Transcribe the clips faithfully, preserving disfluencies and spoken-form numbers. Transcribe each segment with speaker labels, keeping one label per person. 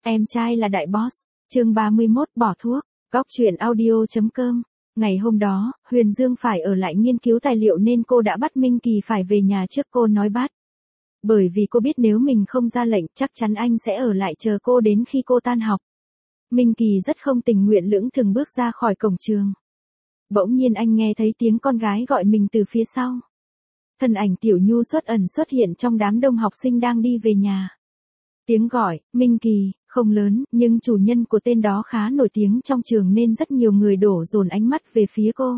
Speaker 1: Em trai là đại boss. Chương ba mươi mốt bỏ thuốc. Góc truyện audio.com. Ngày hôm đó, Huyền Dương phải ở lại nghiên cứu tài liệu nên cô đã bắt Minh Kỳ phải về nhà trước cô nói bắt. Bởi vì cô biết nếu mình không ra lệnh chắc chắn anh sẽ ở lại chờ cô đến khi cô tan học. Minh Kỳ rất không tình nguyện lững thừng bước ra khỏi cổng trường. Bỗng nhiên anh nghe thấy tiếng con gái gọi mình từ phía sau. Thân ảnh Tiểu Nhu xuất ẩn xuất hiện trong đám đông học sinh đang đi về nhà. Tiếng gọi, Minh Kỳ, không lớn, nhưng chủ nhân của tên đó khá nổi tiếng trong trường nên rất nhiều người đổ dồn ánh mắt về phía cô.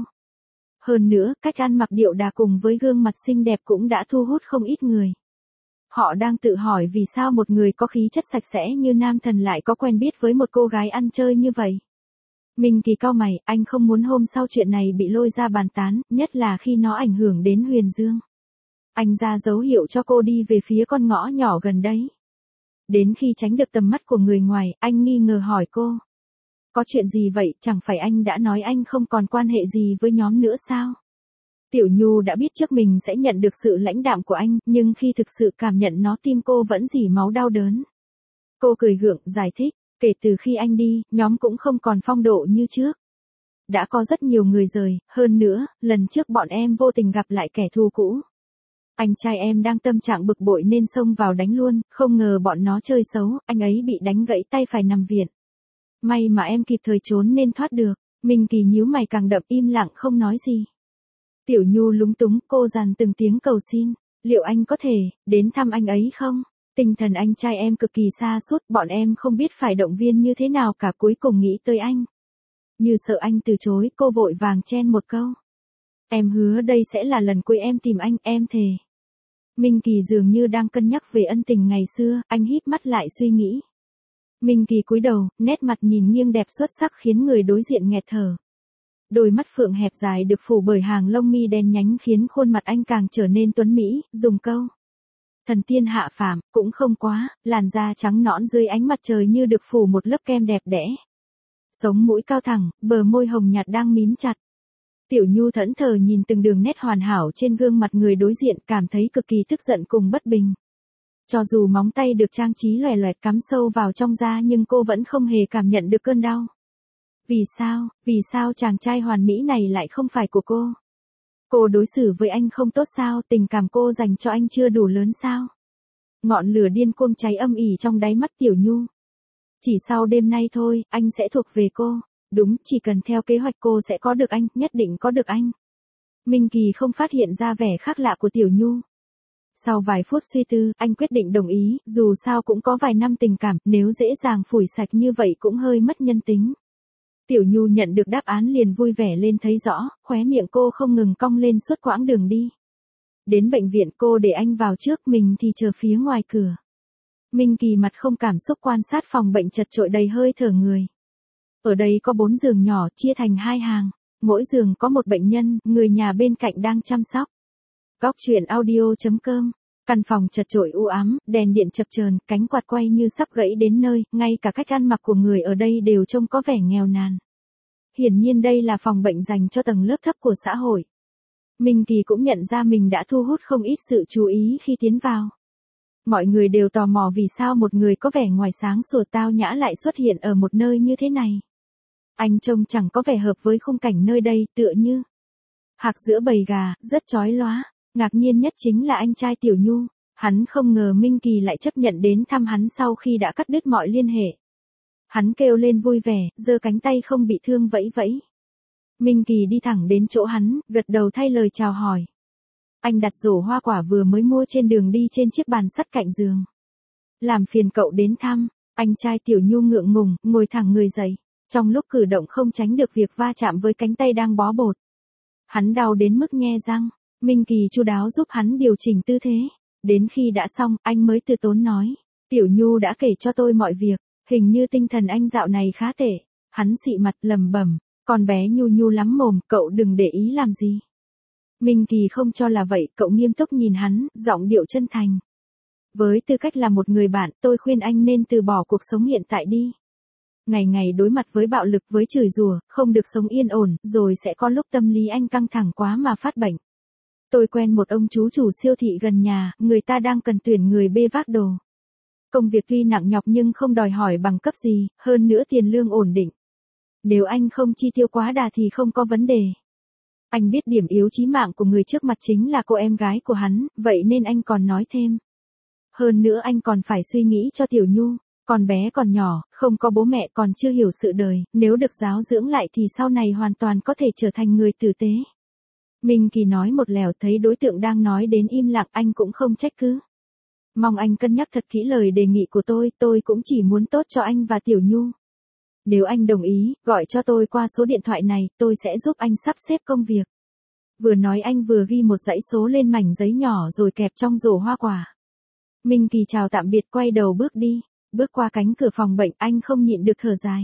Speaker 1: Hơn nữa, cách ăn mặc điệu đà cùng với gương mặt xinh đẹp cũng đã thu hút không ít người. Họ đang tự hỏi vì sao một người có khí chất sạch sẽ như nam thần lại có quen biết với một cô gái ăn chơi như vậy. Minh Kỳ cau mày, anh không muốn hôm sau chuyện này bị lôi ra bàn tán, nhất là khi nó ảnh hưởng đến Huyền Dương. Anh ra dấu hiệu cho cô đi về phía con ngõ nhỏ gần đấy. Đến khi tránh được tầm mắt của người ngoài, anh nghi ngờ hỏi cô. Có chuyện gì vậy, chẳng phải anh đã nói anh không còn quan hệ gì với nhóm nữa sao? Tiểu Nhu đã biết trước mình sẽ nhận được sự lãnh đạm của anh, nhưng khi thực sự cảm nhận nó tim cô vẫn rỉ máu đau đớn. Cô cười gượng, giải thích, kể từ khi anh đi, nhóm cũng không còn phong độ như trước. Đã có rất nhiều người rời, hơn nữa, lần trước bọn em vô tình gặp lại kẻ thù cũ. Anh trai em đang tâm trạng bực bội nên xông vào đánh luôn, không ngờ bọn nó chơi xấu, anh ấy bị đánh gãy tay phải nằm viện. May mà em kịp thời trốn nên thoát được. Minh Kỳ nhíu mày càng đậm, im lặng không nói gì. Tiểu Nhu lúng túng, cô dằn từng tiếng cầu xin, liệu anh có thể đến thăm anh ấy không? Tinh thần anh trai em cực kỳ sa sút, bọn em không biết phải động viên như thế nào cả, cuối cùng nghĩ tới anh. Như sợ anh từ chối, cô vội vàng chen một câu. Em hứa đây sẽ là lần cuối em tìm anh, em thề. Minh Kỳ dường như đang cân nhắc về ân tình ngày xưa, anh híp mắt lại suy nghĩ. Minh Kỳ cúi đầu, nét mặt nhìn nghiêng đẹp xuất sắc khiến người đối diện nghẹt thở. Đôi mắt phượng hẹp dài được phủ bởi hàng lông mi đen nhánh khiến khuôn mặt anh càng trở nên tuấn mỹ, dùng câu. Thần tiên hạ phàm, cũng không quá, làn da trắng nõn dưới ánh mặt trời như được phủ một lớp kem đẹp đẽ. Sống mũi cao thẳng, bờ môi hồng nhạt đang mím chặt. Tiểu Nhu thẫn thờ nhìn từng đường nét hoàn hảo trên gương mặt người đối diện, cảm thấy cực kỳ tức giận cùng bất bình. Cho dù móng tay được trang trí loè loẹt cắm sâu vào trong da nhưng cô vẫn không hề cảm nhận được cơn đau. Vì sao, vì sao chàng trai hoàn mỹ này lại không phải của cô? Cô đối xử với anh không tốt sao, tình cảm cô dành cho anh chưa đủ lớn sao? Ngọn lửa điên cuồng cháy âm ỉ trong đáy mắt Tiểu Nhu. Chỉ sau đêm nay thôi, anh sẽ thuộc về cô. Đúng, chỉ cần theo kế hoạch cô sẽ có được anh, nhất định có được anh. Minh Kỳ không phát hiện ra vẻ khác lạ của Tiểu Nhu. Sau vài phút suy tư, anh quyết định đồng ý, dù sao cũng có vài năm tình cảm, nếu dễ dàng phủi sạch như vậy cũng hơi mất nhân tính. Tiểu Nhu nhận được đáp án liền vui vẻ lên thấy rõ, khóe miệng cô không ngừng cong lên suốt quãng đường đi. Đến bệnh viện cô để anh vào trước, mình thì chờ phía ngoài cửa. Minh Kỳ mặt không cảm xúc quan sát phòng bệnh chật chội đầy hơi thở người. Ở đây có bốn giường nhỏ chia thành hai hàng, mỗi giường có một bệnh nhân, người nhà bên cạnh đang chăm sóc. Góc truyện audio.com. Căn phòng chật chội u ám, đèn điện chập chờn, cánh quạt quay như sắp gãy đến nơi, ngay cả cách ăn mặc của người ở đây đều trông có vẻ nghèo nàn. Hiển nhiên đây là phòng bệnh dành cho tầng lớp thấp của xã hội. Minh Kỳ cũng nhận ra mình đã thu hút không ít sự chú ý khi tiến vào. Mọi người đều tò mò vì sao một người có vẻ ngoài sáng sủa tao nhã lại xuất hiện ở một nơi như thế này. Anh trông chẳng có vẻ hợp với khung cảnh nơi đây, tựa như hạc giữa bầy gà, rất chói lóa. Ngạc nhiên nhất chính là anh trai Tiểu Nhu, hắn không ngờ Minh Kỳ lại chấp nhận đến thăm hắn sau khi đã cắt đứt mọi liên hệ. Hắn kêu lên vui vẻ, giơ cánh tay không bị thương vẫy vẫy. Minh Kỳ đi thẳng đến chỗ hắn, gật đầu thay lời chào hỏi. Anh đặt rổ hoa quả vừa mới mua trên đường đi trên chiếc bàn sắt cạnh giường. Làm phiền cậu đến thăm, anh trai Tiểu Nhu ngượng ngùng, ngồi thẳng người dậy. Trong lúc cử động không tránh được việc va chạm với cánh tay đang bó bột. Hắn đau đến mức nhe răng. Minh Kỳ chu đáo giúp hắn điều chỉnh tư thế. Đến khi đã xong, anh mới từ tốn nói. Tiểu Nhu đã kể cho tôi mọi việc, hình như tinh thần anh dạo này khá tệ. Hắn xị mặt lầm bẩm, con bé Nhu Nhu lắm mồm, cậu đừng để ý làm gì. Minh Kỳ không cho là vậy, cậu nghiêm túc nhìn hắn, giọng điệu chân thành. Với tư cách là một người bạn, tôi khuyên anh nên từ bỏ cuộc sống hiện tại đi. Ngày ngày đối mặt với bạo lực, với chửi rủa, không được sống yên ổn, rồi sẽ có lúc tâm lý anh căng thẳng quá mà phát bệnh. Tôi quen một ông chú chủ siêu thị gần nhà, người ta đang cần tuyển người bê vác đồ. Công việc tuy nặng nhọc nhưng không đòi hỏi bằng cấp gì, hơn nữa tiền lương ổn định. Nếu anh không chi tiêu quá đà thì không có vấn đề. Anh biết điểm yếu chí mạng của người trước mặt chính là cô em gái của hắn, vậy nên anh còn nói thêm. Hơn nữa anh còn phải suy nghĩ cho Tiểu Nhu, con bé còn nhỏ, không có bố mẹ còn chưa hiểu sự đời, nếu được giáo dưỡng lại thì sau này hoàn toàn có thể trở thành người tử tế. Minh Kỳ nói một lèo, thấy đối tượng đang nói đến im lặng, anh cũng không trách cứ. Mong anh cân nhắc thật kỹ lời đề nghị của tôi, tôi cũng chỉ muốn tốt cho anh và Tiểu Nhu. Nếu anh đồng ý, gọi cho tôi qua số điện thoại này, tôi sẽ giúp anh sắp xếp công việc. Vừa nói anh vừa ghi một dãy số lên mảnh giấy nhỏ rồi kẹp trong rổ hoa quả. Minh Kỳ chào tạm biệt, quay đầu bước đi. Bước qua cánh cửa phòng bệnh, anh không nhịn được thở dài.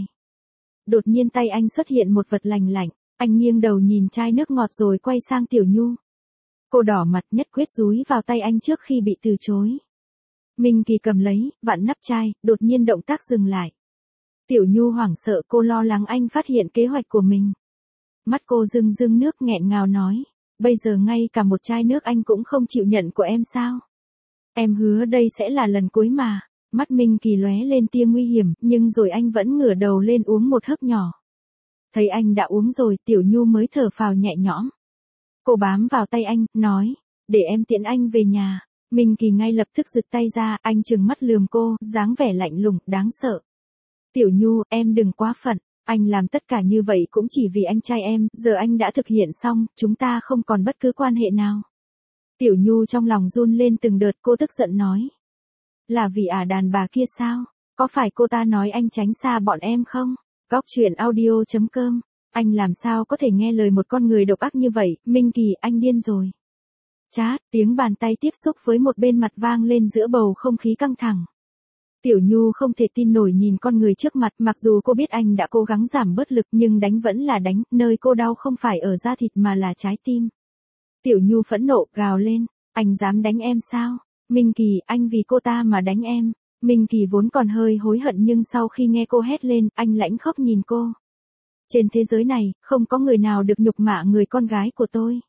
Speaker 1: Đột nhiên tay anh xuất hiện một vật lành lạnh, anh nghiêng đầu nhìn chai nước ngọt rồi quay sang Tiểu Nhu. Cô đỏ mặt nhất quyết dúi vào tay anh trước khi bị từ chối. Minh Kỳ cầm lấy, vặn nắp chai, đột nhiên động tác dừng lại. Tiểu Nhu hoảng sợ, cô lo lắng anh phát hiện kế hoạch của mình. Mắt cô rưng rưng nước, nghẹn ngào nói, bây giờ ngay cả một chai nước anh cũng không chịu nhận của em sao? Em hứa đây sẽ là lần cuối mà. Mắt Minh Kỳ lóe lên tia nguy hiểm, nhưng rồi anh vẫn ngửa đầu lên uống một hớp nhỏ. Thấy anh đã uống rồi, Tiểu Nhu mới thở phào nhẹ nhõm. Cô bám vào tay anh, nói, để em tiễn anh về nhà. Minh Kỳ ngay lập tức giựt tay ra, anh trừng mắt lườm cô, dáng vẻ lạnh lùng, đáng sợ. Tiểu Nhu, em đừng quá phận, anh làm tất cả như vậy cũng chỉ vì anh trai em, giờ anh đã thực hiện xong, chúng ta không còn bất cứ quan hệ nào. Tiểu Nhu trong lòng run lên từng đợt, cô tức giận nói. Là vì ả đàn bà kia sao? Có phải cô ta nói anh tránh xa bọn em không? Góc truyện audio chấm com. Anh làm sao có thể nghe lời một con người độc ác như vậy? Minh Kỳ, anh điên rồi. Chát, tiếng bàn tay tiếp xúc với một bên mặt vang lên giữa bầu không khí căng thẳng. Tiểu Nhu không thể tin nổi nhìn con người trước mặt, mặc dù cô biết anh đã cố gắng giảm bớt lực nhưng đánh vẫn là đánh, nơi cô đau không phải ở da thịt mà là trái tim. Tiểu Nhu phẫn nộ, gào lên, anh dám đánh em sao? Minh Kỳ, anh vì cô ta mà đánh em. Minh Kỳ vốn còn hơi hối hận nhưng sau khi nghe cô hét lên, anh lãnh khóc nhìn cô. Trên thế giới này, không có người nào được nhục mạ người con gái của tôi.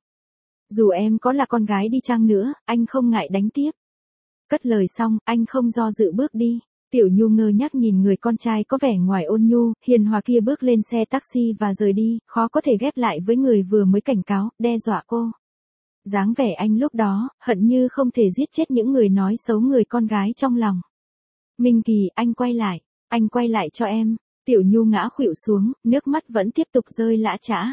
Speaker 1: Dù em có là con gái đi chăng nữa, anh không ngại đánh tiếp. Cất lời xong, anh không do dự bước đi. Tiểu Nhu ngơ ngác nhìn người con trai có vẻ ngoài ôn nhu, hiền hòa kia bước lên xe taxi và rời đi, khó có thể ghép lại với người vừa mới cảnh cáo, đe dọa cô. Dáng vẻ anh lúc đó, hận như không thể giết chết những người nói xấu người con gái trong lòng. Minh Kỳ, anh quay lại, anh quay lại cho em. Tiểu Nhu ngã khuỵu xuống, nước mắt vẫn tiếp tục rơi lã chã.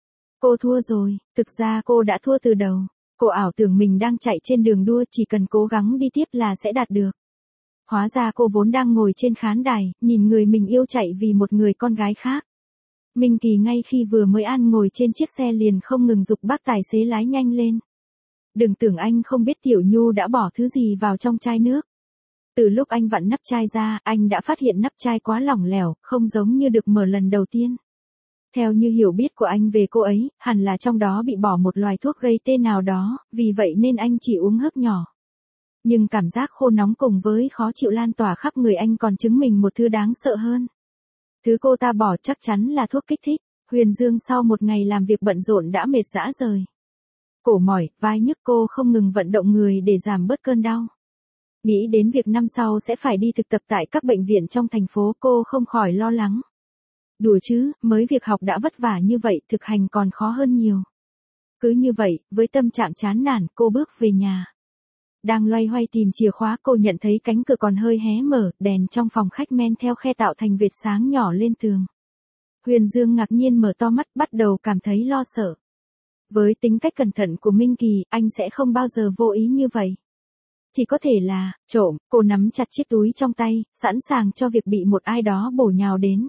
Speaker 1: Cô thua rồi, thực ra cô đã thua từ đầu. Cô ảo tưởng mình đang chạy trên đường đua, chỉ cần cố gắng đi tiếp là sẽ đạt được. Hóa ra cô vốn đang ngồi trên khán đài, nhìn người mình yêu chạy vì một người con gái khác. Minh Kỳ ngay khi vừa mới ăn ngồi trên chiếc xe liền không ngừng giục bác tài xế lái nhanh lên. Đừng tưởng anh không biết Tiểu Nhu đã bỏ thứ gì vào trong chai nước. Từ lúc anh vặn nắp chai ra, anh đã phát hiện nắp chai quá lỏng lẻo, không giống như được mở lần đầu tiên. Theo như hiểu biết của anh về cô ấy, hẳn là trong đó bị bỏ một loại thuốc gây tê nào đó, vì vậy nên anh chỉ uống hớp nhỏ. Nhưng cảm giác khô nóng cùng với khó chịu lan tỏa khắp người anh còn chứng minh một thứ đáng sợ hơn. Thứ cô ta bỏ chắc chắn là thuốc kích thích. Huyền Dương sau một ngày làm việc bận rộn đã mệt rã rời. Cổ mỏi, vai nhức, cô không ngừng vận động người để giảm bớt cơn đau. Nghĩ đến việc năm sau sẽ phải đi thực tập tại các bệnh viện trong thành phố, cô không khỏi lo lắng. Đùa chứ, mới việc học đã vất vả như vậy, thực hành còn khó hơn nhiều. Cứ như vậy, với tâm trạng chán nản, cô bước về nhà. Đang loay hoay tìm chìa khóa, cô nhận thấy cánh cửa còn hơi hé mở, đèn trong phòng khách men theo khe tạo thành vệt sáng nhỏ lên tường. Huyền Dương ngạc nhiên mở to mắt, bắt đầu cảm thấy lo sợ. Với tính cách cẩn thận của Minh Kỳ, anh sẽ không bao giờ vô ý như vậy. Chỉ có thể là, trộm. Cô nắm chặt chiếc túi trong tay, sẵn sàng cho việc bị một ai đó bổ nhào đến.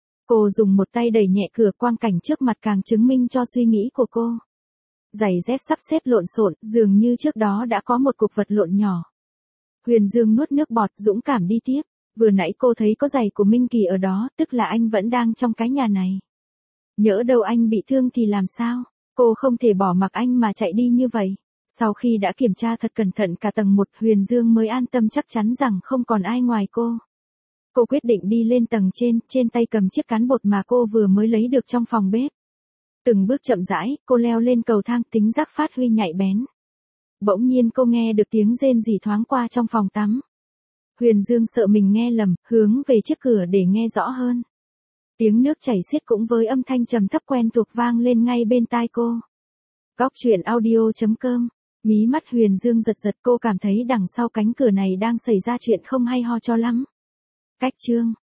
Speaker 1: Cô dùng một tay đẩy nhẹ cửa, quang cảnh trước mặt càng chứng minh cho suy nghĩ của cô. Giày dép sắp xếp lộn xộn, dường như trước đó đã có một cuộc vật lộn nhỏ. Huyền Dương nuốt nước bọt, dũng cảm đi tiếp. Vừa nãy cô thấy có giày của Minh Kỳ ở đó, tức là anh vẫn đang trong cái nhà này. Nhỡ đâu anh bị thương thì làm sao? Cô không thể bỏ mặc anh mà chạy đi như vậy. Sau khi đã kiểm tra thật cẩn thận cả tầng một, Huyền Dương mới an tâm chắc chắn rằng không còn ai ngoài cô. Cô quyết định đi lên tầng trên, trên tay cầm chiếc cán bột mà cô vừa mới lấy được trong phòng bếp. Từng bước chậm rãi, cô leo lên cầu thang, tính giác phát huy nhạy bén. Bỗng nhiên cô nghe được tiếng rên rỉ thoáng qua trong phòng tắm. Huyền Dương sợ mình nghe lầm, hướng về trước cửa để nghe rõ hơn. Tiếng nước chảy xiết cũng với âm thanh trầm thấp quen thuộc vang lên ngay bên tai cô. Góc truyện audio chấm com. Mí mắt Huyền Dương giật giật, cô cảm thấy đằng sau cánh cửa này đang xảy ra chuyện không hay ho cho lắm. Cách chương